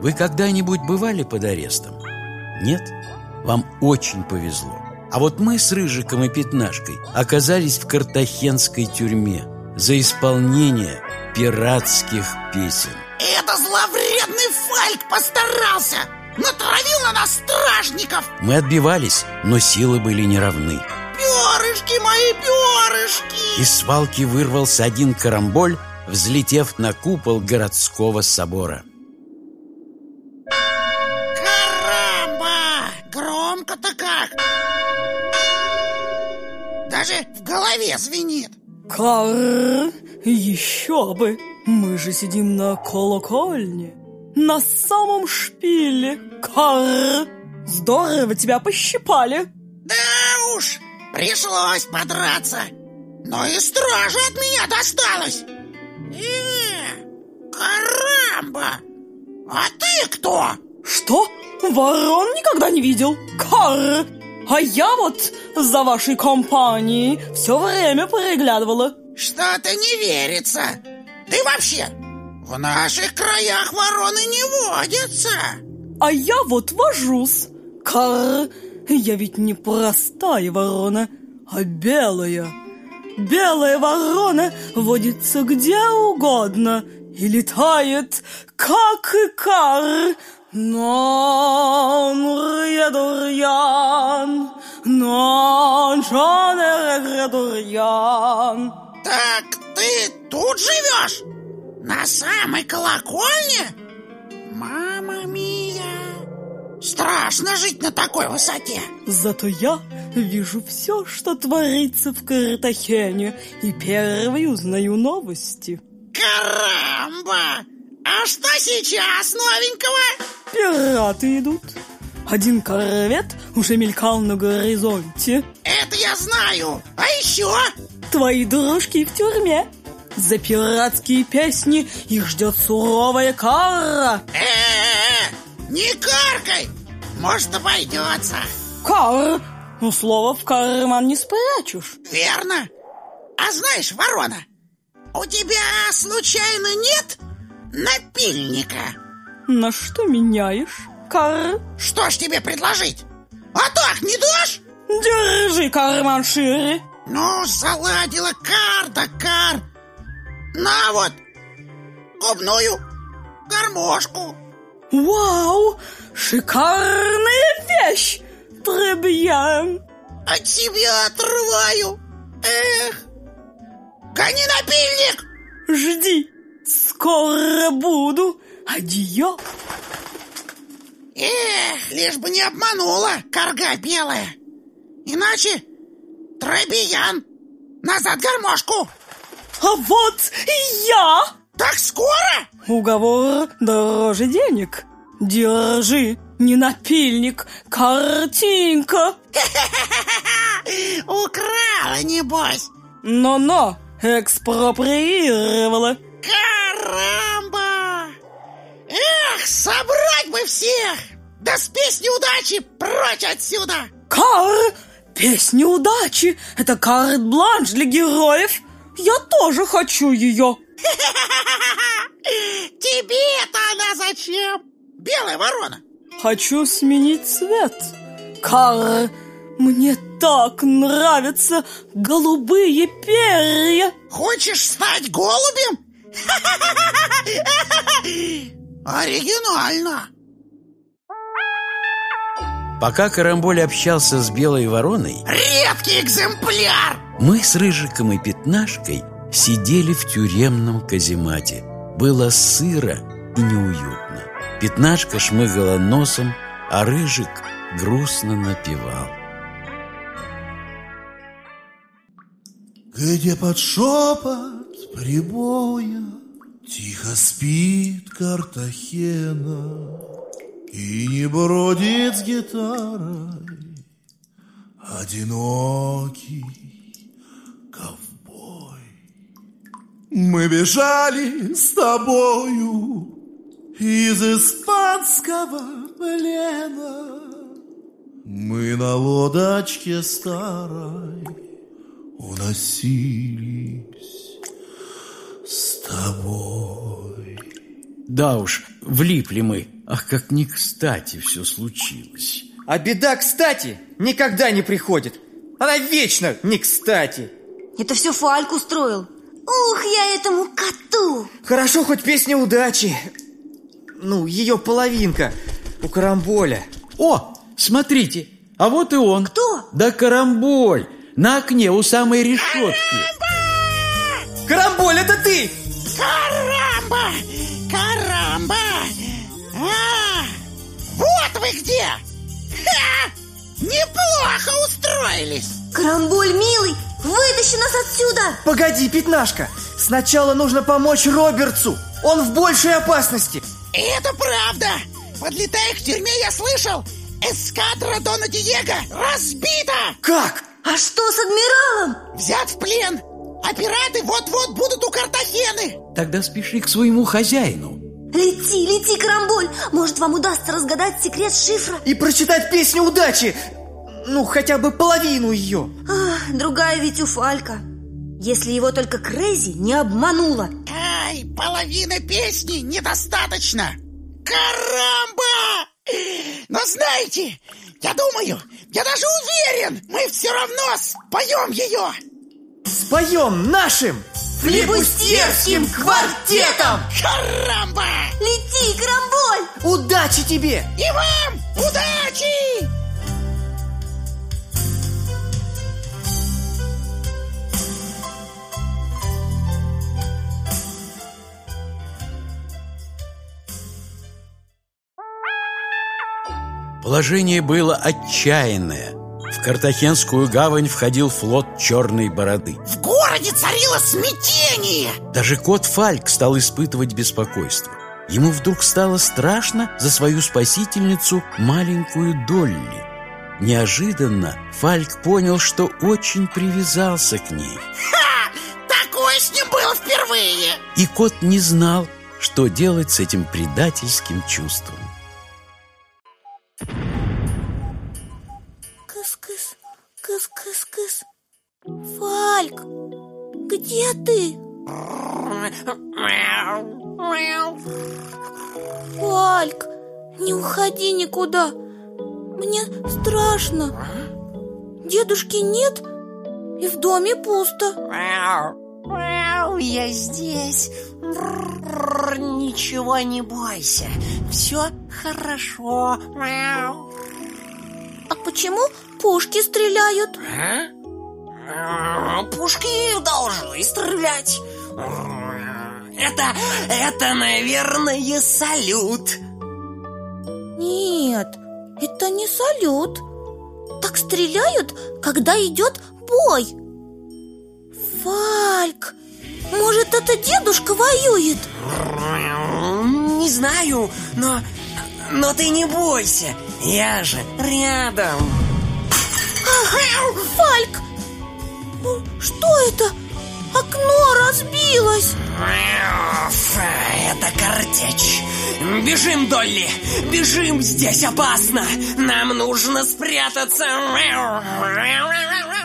Вы когда-нибудь бывали под арестом? Нет? Вам очень повезло. А вот мы с Рыжиком и Пятнашкой оказались в картахенской тюрьме за исполнение пиратских песен. Это зловредный Фальк постарался! Натравил на нас стражников! Мы отбивались, но силы были неравны. Перышки мои, перышки! Из свалки вырвался один карамболь, взлетев на купол городского собора. Карамба! Громко-то как! Даже в голове звенит. Кар, еще бы! Мы же сидим на колокольне, на самом шпиле. Кар, здорово тебя пощипали. Да уж, пришлось подраться. Но и стража от меня досталась. Карамба! А ты кто? Что? Ворон никогда не видел? Кар! А я вот за вашей компанией все время приглядывала. Что-то не верится. Ты вообще, в наших краях вороны не водятся. А я вот вожусь. Кар, я ведь не простая ворона, а белая. Белая ворона водится где угодно и летает, как и кар. Non-редурьян, non-редурьян. Так ты тут живешь? На самой колокольне? Мамма мия! Страшно жить на такой высоте. Зато я вижу все, что творится в Картахене, и первой узнаю новости. Карамба! А что сейчас новенького? Пираты идут. Один корвет уже мелькал на горизонте. Это я знаю. А еще? Твои дружки в тюрьме. За пиратские песни их ждет суровая кара. Не каркай. Может, обойдется. Кар, ну слово в карман не спрячешь. Верно. А знаешь, ворона, у тебя случайно нет напильника? На что меняешь, Кар? Что ж тебе предложить? А так не дашь? Держи карман шире. Ну, заладила кар да кар. На вот, губную гармошку. Вау, шикарная вещь. Требьен. От себя отрываю. Эх, гони напильник. Жди, скоро буду. Адьё. Эх, лишь бы не обманула карга белая. Иначе Требиян, назад гармошку. А вот и я. Так скоро? Уговор дороже денег. Держи, не напильник, картинка. Украла, небось. Но-но, экспроприировала. Карамба! Эх, собрать бы всех! Да с песней удачи прочь отсюда! Кар, песня удачи, это карт-бланш для героев. Я тоже хочу ее. Тебе-то она зачем? Белая ворона. Хочу сменить цвет. Кар, мне так нравятся голубые перья. Хочешь стать голубем? Оригинально. Пока Карамболь общался с белой вороной, редкий экземпляр, мы с Рыжиком и Пятнашкой сидели в тюремном каземате. Было сыро и неуютно. Пятнашка шмыгала носом, а Рыжик грустно напевал. Где под шепот прибоя тихо спит Картахена и не бродит с гитарой одинокий ковбой. Мы бежали с тобою из испанского плена. Мы на лодочке старой уносились с тобой. Да уж, влипли мы. Ах, как не кстати все случилось. А беда кстати никогда не приходит. Она вечно не кстати. Это все Фальк устроил. Ух, я этому коту. Хорошо, хоть песня удачи. Ну, ее половинка у Карамболя. О, смотрите, а вот и он. Кто? Да Карамболь, на окне у самой решетки. Карамболь, это ты! Карамба! Карамба! Вот вы где! Ха! Неплохо устроились! Карамболь, милый, вытащи нас отсюда! Погоди, Пятнашка, сначала нужно помочь Робертсу. Он в большей опасности. Это правда! Подлетая к тюрьме, я слышал, эскадра Дона Диего разбита! Как? А что с адмиралом? Взят в плен! А пираты вот-вот будут у Картахены! Тогда спеши к своему хозяину. Лети, лети, Карамболь! Может, вам удастся разгадать секрет шифра? И прочитать песню удачи. Ну, хотя бы половину ее. Другая ведь у Фалька. Если его только Крейзи не обманула. Ай, половины песни недостаточно! Карамба! Но знаете, я думаю, я даже уверен, мы все равно споем ее! Споем нашим флибустерским квартетом! Карамба! Лети, Карамболь! Удачи тебе! И вам удачи! Положение было отчаянное. В Картахенскую гавань входил флот Черной Бороды. В городе царило смятение! Даже кот Фальк стал испытывать беспокойство. Ему вдруг стало страшно за свою спасительницу, маленькую Долли. Неожиданно Фальк понял, что очень привязался к ней. Ха! Такое с ним было впервые! И кот не знал, что делать с этим предательским чувством. Кыс-кыс, кыс-кыс-кыс. Фальк, где ты? Фальк, не уходи никуда. Мне страшно. Дедушки нет, и в доме пусто. Я здесь. Ничего не бойся. Все хорошо. А почему пушки стреляют? Пушки должны стрелять. Это, наверное, салют. Нет, это не салют. Так стреляют, когда идет бой. Фальк, может, это дедушка воюет? Не знаю, но ты не бойся. Я же рядом. Фальк! Что это? Окно разбилось. Это картечь. Бежим, Долли, бежим, здесь опасно. Нам нужно спрятаться.